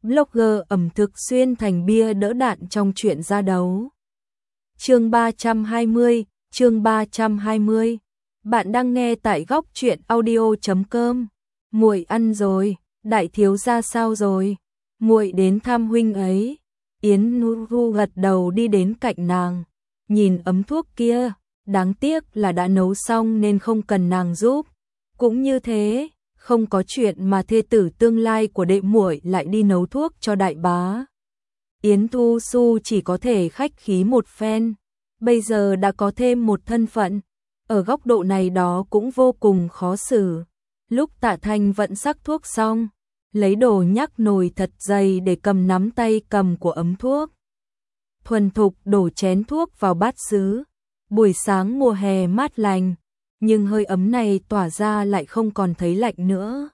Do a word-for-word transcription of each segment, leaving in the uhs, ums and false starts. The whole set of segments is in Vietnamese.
blogger ẩm thực xuyên thành bia đỡ đạn trong chuyện ra đấu. Chương ba trăm hai mươi, chương ba trăm hai mươi. Bạn đang nghe tại góc truyện audio chấm com. Muội ăn rồi, đại thiếu gia sao rồi? Muội đến thăm huynh ấy. Yến Nhu gật đầu đi đến cạnh nàng, nhìn ấm thuốc kia, đáng tiếc là đã nấu xong nên không cần nàng giúp. Cũng như thế, không có chuyện mà thê tử tương lai của đệ muội lại đi nấu thuốc cho đại bá. Yến Thu Su chỉ có thể khách khí một phen, bây giờ đã có thêm một thân phận, ở góc độ này đó cũng vô cùng khó xử. Lúc Tạ Thanh Vận sắc thuốc xong, lấy đồ nhắc nồi thật dày để cầm nắm tay cầm của ấm thuốc. Thuần thục đổ chén thuốc vào bát sứ. Buổi sáng mùa hè mát lành, nhưng hơi ấm này tỏa ra lại không còn thấy lạnh nữa.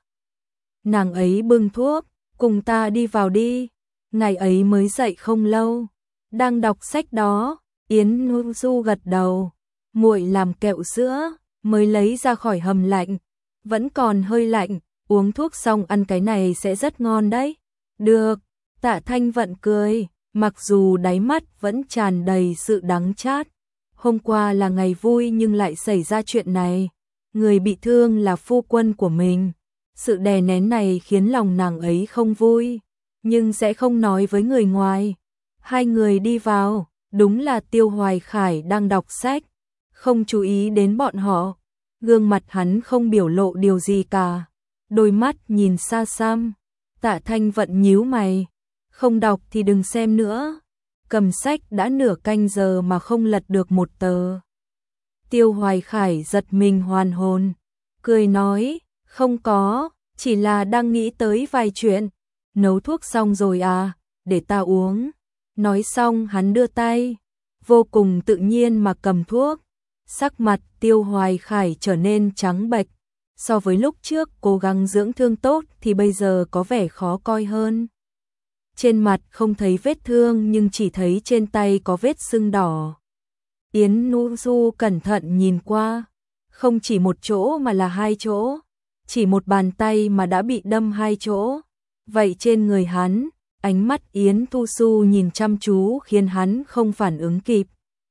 Nàng ấy bưng thuốc, cùng ta đi vào đi. Ngày ấy mới dậy không lâu, đang đọc sách đó. Yến Nhu Du gật đầu, muội làm kẹo sữa, mới lấy ra khỏi hầm lạnh, vẫn còn hơi lạnh, uống thuốc xong ăn cái này sẽ rất ngon đấy. Được, Tạ Thanh Vận cười, mặc dù đáy mắt vẫn tràn đầy sự đắng chát. Hôm qua là ngày vui nhưng lại xảy ra chuyện này, người bị thương là phu quân của mình. Sự đè nén này khiến lòng nàng ấy không vui, nhưng sẽ không nói với người ngoài. Hai người đi vào, đúng là Tiêu Hoài Khải đang đọc sách, không chú ý đến bọn họ. Gương mặt hắn không biểu lộ điều gì cả, đôi mắt nhìn xa xăm. Tạ Thanh Vận nhíu mày, không đọc thì đừng xem nữa. Cầm sách đã nửa canh giờ mà không lật được một tờ. Tiêu Hoài Khải giật mình hoàn hồn, cười nói, không có, chỉ là đang nghĩ tới vài chuyện. Nấu thuốc xong rồi à, để ta uống. Nói xong hắn đưa tay, vô cùng tự nhiên mà cầm thuốc. Sắc mặt Tiêu Hoài Khải trở nên trắng bệch, so với lúc trước cố gắng dưỡng thương tốt thì bây giờ có vẻ khó coi hơn. Trên mặt không thấy vết thương nhưng chỉ thấy trên tay có vết sưng đỏ. Yến Nhu Du cẩn thận nhìn qua, không chỉ một chỗ mà là hai chỗ, chỉ một bàn tay mà đã bị đâm hai chỗ. Vậy trên người hắn, ánh mắt Yến Thu Su nhìn chăm chú khiến hắn không phản ứng kịp.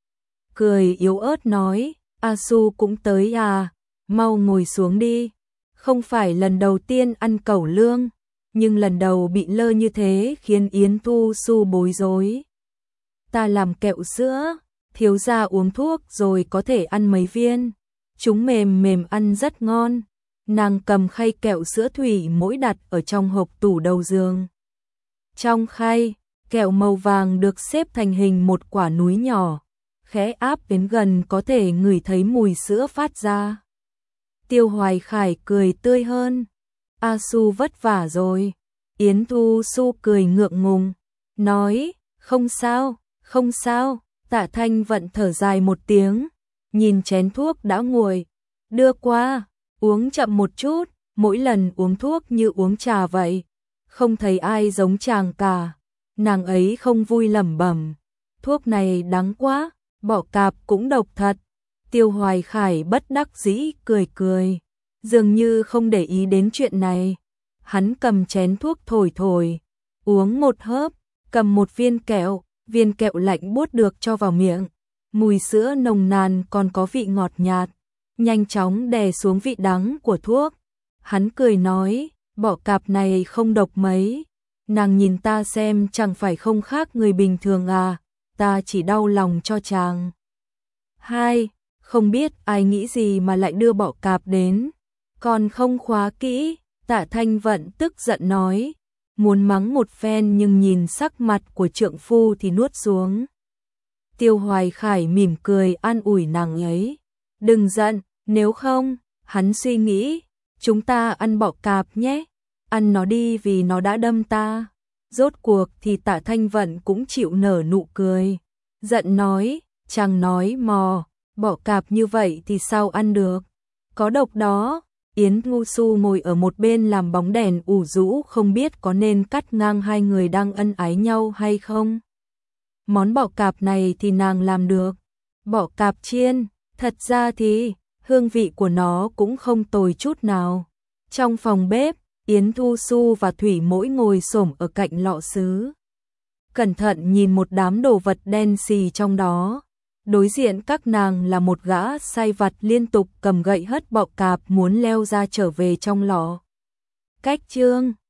Cười yếu ớt nói, A Su cũng tới à, mau ngồi xuống đi. Không phải lần đầu tiên ăn cẩu lương, nhưng lần đầu bị lơ như thế khiến Yến Thu Su bối rối. Ta làm kẹo sữa, thiếu gia uống thuốc rồi có thể ăn mấy viên. Chúng mềm mềm ăn rất ngon. Nàng cầm khay kẹo sữa thủy mỗi đặt ở trong hộp tủ đầu giường. Trong khay, kẹo màu vàng được xếp thành hình một quả núi nhỏ, khẽ áp đến gần có thể ngửi thấy mùi sữa phát ra. Tiêu Hoài Khải cười tươi hơn. A Su vất vả rồi. Yến Thu Su cười ngượng ngùng, nói, không sao, không sao. Tạ Thanh Vận thở dài một tiếng, nhìn chén thuốc đã nguội, đưa qua, uống chậm một chút, mỗi lần uống thuốc như uống trà vậy. Không thấy ai giống chàng cả. Nàng ấy không vui lẩm bẩm, thuốc này đắng quá, bọ cạp cũng độc thật. Tiêu Hoài Khải bất đắc dĩ cười cười, dường như không để ý đến chuyện này. Hắn cầm chén thuốc thổi thổi, uống một hớp, cầm một viên kẹo, viên kẹo lạnh buốt được cho vào miệng. Mùi sữa nồng nàn còn có vị ngọt nhạt, nhanh chóng đè xuống vị đắng của thuốc. Hắn cười nói, bọ cạp này không độc mấy. Nàng nhìn ta xem chẳng phải không khác người bình thường à, ta chỉ đau lòng cho chàng. Hai, không biết ai nghĩ gì mà lại đưa bọ cạp đến, còn không khóa kỹ. Tạ Thanh Vận tức giận nói, muốn mắng một phen nhưng nhìn sắc mặt của trượng phu thì nuốt xuống. Tiêu Hoài Khải mỉm cười an ủi nàng ấy, đừng giận, nếu không, hắn suy nghĩ, chúng ta ăn bọ cạp nhé, ăn nó đi vì nó đã đâm ta. Rốt cuộc thì Tạ Thanh Vận cũng chịu nở nụ cười, giận nói, chàng nói mò, bọ cạp như vậy thì sao ăn được, có độc đó. Yến Nhu Su ngồi ở một bên làm bóng đèn ủ rũ, không biết có nên cắt ngang hai người đang ân ái nhau hay không. Món bọ cạp này thì nàng làm được. Bọ cạp chiên, thật ra thì hương vị của nó cũng không tồi chút nào. Trong phòng bếp, Yến Thu Xu và Thủy Mỗi ngồi xổm ở cạnh lọ sứ. Cẩn thận nhìn một đám đồ vật đen xì trong đó. Đối diện các nàng là một gã sai vặt liên tục cầm gậy hất bọ cạp muốn leo ra trở về trong lò. Cách chương